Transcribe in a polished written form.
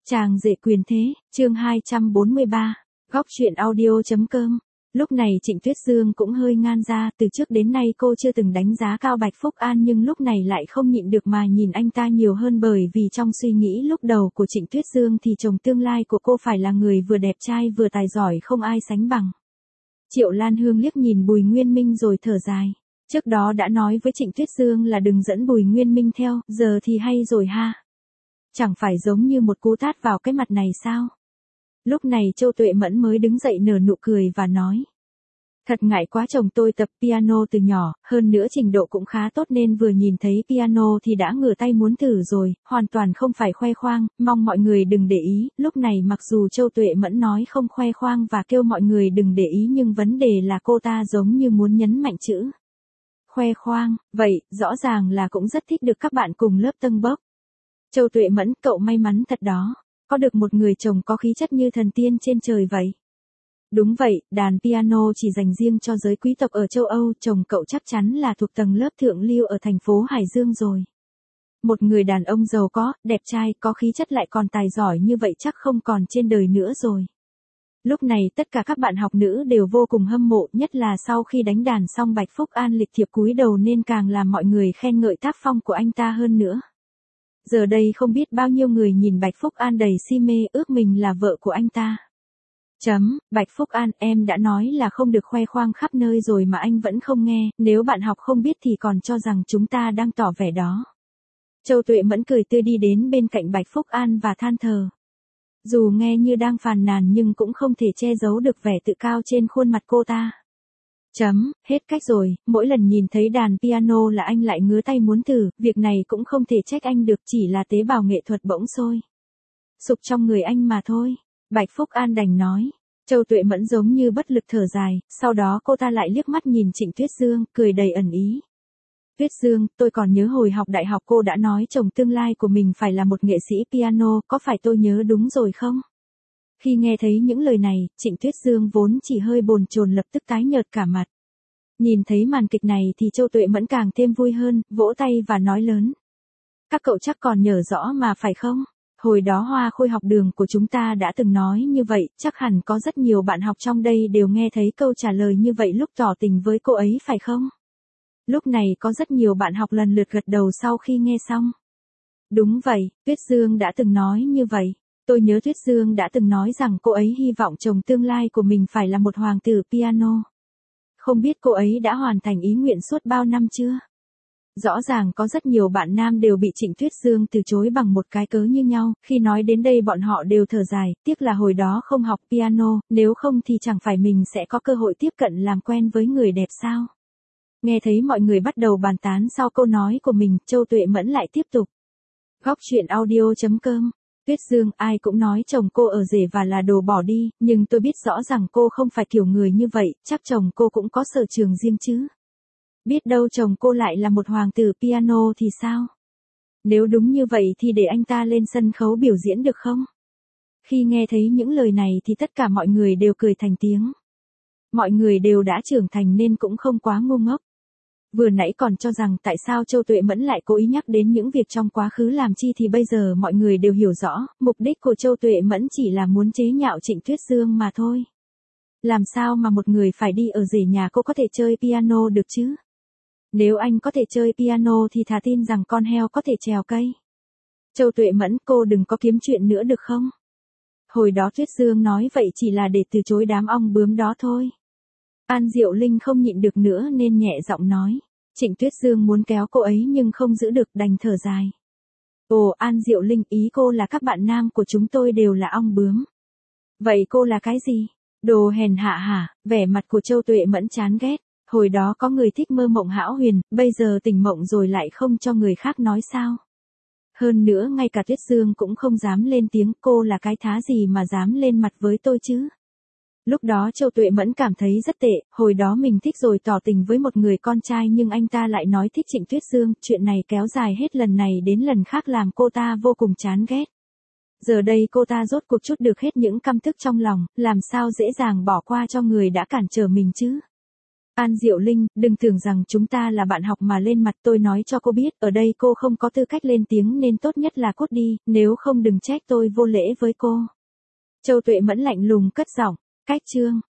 Chàng rể quyền thế, chương 243, góc truyện audio.com. Lúc này Trịnh Tuyết Dương cũng hơi ngan ra, từ trước đến nay cô chưa từng đánh giá cao Bạch Phúc An nhưng lúc này lại không nhịn được mà nhìn anh ta nhiều hơn, bởi vì trong suy nghĩ lúc đầu của Trịnh Tuyết Dương thì chồng tương lai của cô phải là người vừa đẹp trai vừa tài giỏi không ai sánh bằng. Triệu Lan Hương liếc nhìn Bùi Nguyên Minh rồi thở dài. Trước đó đã nói với Trịnh Tuyết Dương là đừng dẫn Bùi Nguyên Minh theo, giờ thì hay rồi ha. Chẳng phải giống như một cú tát vào cái mặt này sao? Lúc này Châu Tuệ Mẫn mới đứng dậy nở nụ cười và nói. Thật ngại quá, chồng tôi tập piano từ nhỏ, hơn nữa trình độ cũng khá tốt nên vừa nhìn thấy piano thì đã ngửa tay muốn thử rồi, hoàn toàn không phải khoe khoang, mong mọi người đừng để ý. Lúc này mặc dù Châu Tuệ Mẫn nói không khoe khoang và kêu mọi người đừng để ý nhưng vấn đề là cô ta giống như muốn nhấn mạnh chữ khoe khoang, vậy rõ ràng là cũng rất thích được các bạn cùng lớp tâng bốc. Châu Tuệ Mẫn, cậu may mắn thật đó, có được một người chồng có khí chất như thần tiên trên trời vậy. Đúng vậy, đàn piano chỉ dành riêng cho giới quý tộc ở châu Âu, chồng cậu chắc chắn là thuộc tầng lớp thượng lưu ở thành phố Hải Dương rồi. Một người đàn ông giàu có, đẹp trai, có khí chất lại còn tài giỏi như vậy chắc không còn trên đời nữa rồi. Lúc này tất cả các bạn học nữ đều vô cùng hâm mộ, nhất là sau khi đánh đàn xong Bạch Phúc An lịch thiệp cúi đầu nên càng làm mọi người khen ngợi tác phong của anh ta hơn nữa. Giờ đây không biết bao nhiêu người nhìn Bạch Phúc An đầy si mê, ước mình là vợ của anh ta. Bạch Phúc An, em đã nói là không được khoe khoang khắp nơi rồi mà anh vẫn không nghe, nếu bạn học không biết thì còn cho rằng chúng ta đang tỏ vẻ đó. Châu Tuệ Mẫn cười tươi đi đến bên cạnh Bạch Phúc An và than thở. Dù nghe như đang phàn nàn nhưng cũng không thể che giấu được vẻ tự cao trên khuôn mặt cô ta. Hết cách rồi, mỗi lần nhìn thấy đàn piano là anh lại ngứa tay muốn thử, việc này cũng không thể trách anh được, chỉ là tế bào nghệ thuật bỗng sôi sục trong người anh mà thôi. Bạch Phúc An đành nói. Châu Tuệ Mẫn giống như bất lực thở dài, sau đó cô ta lại liếc mắt nhìn Trịnh Tuyết Dương, cười đầy ẩn ý. Tuyết Dương, tôi còn nhớ hồi học đại học cô đã nói chồng tương lai của mình phải là một nghệ sĩ piano, có phải tôi nhớ đúng rồi không? Khi nghe thấy những lời này, Trịnh Tuyết Dương vốn chỉ hơi bồn chồn lập tức tái nhợt cả mặt. Nhìn thấy màn kịch này thì Châu Tuệ Mẫn càng thêm vui hơn, vỗ tay và nói lớn. Các cậu chắc còn nhớ rõ mà phải không? Hồi đó Hoa Khôi học đường của chúng ta đã từng nói như vậy, chắc hẳn có rất nhiều bạn học trong đây đều nghe thấy câu trả lời như vậy lúc tỏ tình với cô ấy phải không? Lúc này có rất nhiều bạn học lần lượt gật đầu sau khi nghe xong. Đúng vậy, Tuyết Dương đã từng nói như vậy. Tôi nhớ Tuyết Dương đã từng nói rằng cô ấy hy vọng chồng tương lai của mình phải là một hoàng tử piano. Không biết cô ấy đã hoàn thành ý nguyện suốt bao năm chưa? Rõ ràng có rất nhiều bạn nam đều bị Trịnh Tuyết Dương từ chối bằng một cái cớ như nhau, khi nói đến đây bọn họ đều thở dài, tiếc là hồi đó không học piano, nếu không thì chẳng phải mình sẽ có cơ hội tiếp cận làm quen với người đẹp sao? Nghe thấy mọi người bắt đầu bàn tán sau câu nói của mình, Châu Tuệ Mẫn lại tiếp tục. Góc truyện audio.com. Tuyết Dương, ai cũng nói chồng cô ở rể và là đồ bỏ đi, nhưng tôi biết rõ rằng cô không phải kiểu người như vậy, chắc chồng cô cũng có sở trường riêng chứ. Biết đâu chồng cô lại là một hoàng tử piano thì sao? Nếu đúng như vậy thì để anh ta lên sân khấu biểu diễn được không? Khi nghe thấy những lời này thì tất cả mọi người đều cười thành tiếng. Mọi người đều đã trưởng thành nên cũng không quá ngu ngốc. Vừa nãy còn cho rằng tại sao Châu Tuệ Mẫn lại cố ý nhắc đến những việc trong quá khứ làm chi thì bây giờ mọi người đều hiểu rõ, mục đích của Châu Tuệ Mẫn chỉ là muốn chế nhạo Trịnh Tuyết Dương mà thôi. Làm sao mà một người phải đi ở rể nhà cô có thể chơi piano được chứ? Nếu anh có thể chơi piano thì thà tin rằng con heo có thể trèo cây. Châu Tuệ Mẫn, cô đừng có kiếm chuyện nữa được không? Hồi đó Tuyết Dương nói vậy chỉ là để từ chối đám ong bướm đó thôi. An Diệu Linh không nhịn được nữa nên nhẹ giọng nói. Trịnh Tuyết Dương muốn kéo cô ấy nhưng không giữ được đành thở dài. Ồ, An Diệu Linh, ý cô là các bạn nam của chúng tôi đều là ong bướm. Vậy cô là cái gì? Đồ hèn hạ hả? Vẻ mặt của Châu Tuệ Mẫn chán ghét. Hồi đó có người thích mơ mộng hão huyền, bây giờ tỉnh mộng rồi lại không cho người khác nói sao? Hơn nữa ngay cả Tuyết Dương cũng không dám lên tiếng, cô là cái thá gì mà dám lên mặt với tôi chứ? Lúc đó Châu Tuệ Mẫn cảm thấy rất tệ, hồi đó mình thích rồi tỏ tình với một người con trai nhưng anh ta lại nói thích Trịnh Tuyết Dương, chuyện này kéo dài hết lần này đến lần khác làm cô ta vô cùng chán ghét. Giờ đây cô ta rốt cuộc chút được hết những căm tức trong lòng, làm sao dễ dàng bỏ qua cho người đã cản trở mình chứ? An Diệu Linh, đừng tưởng rằng chúng ta là bạn học mà lên mặt, tôi nói cho cô biết, ở đây cô không có tư cách lên tiếng nên tốt nhất là cút đi, nếu không đừng trách tôi vô lễ với cô. Châu Tuệ Mẫn lạnh lùng cất giọng, cách chương.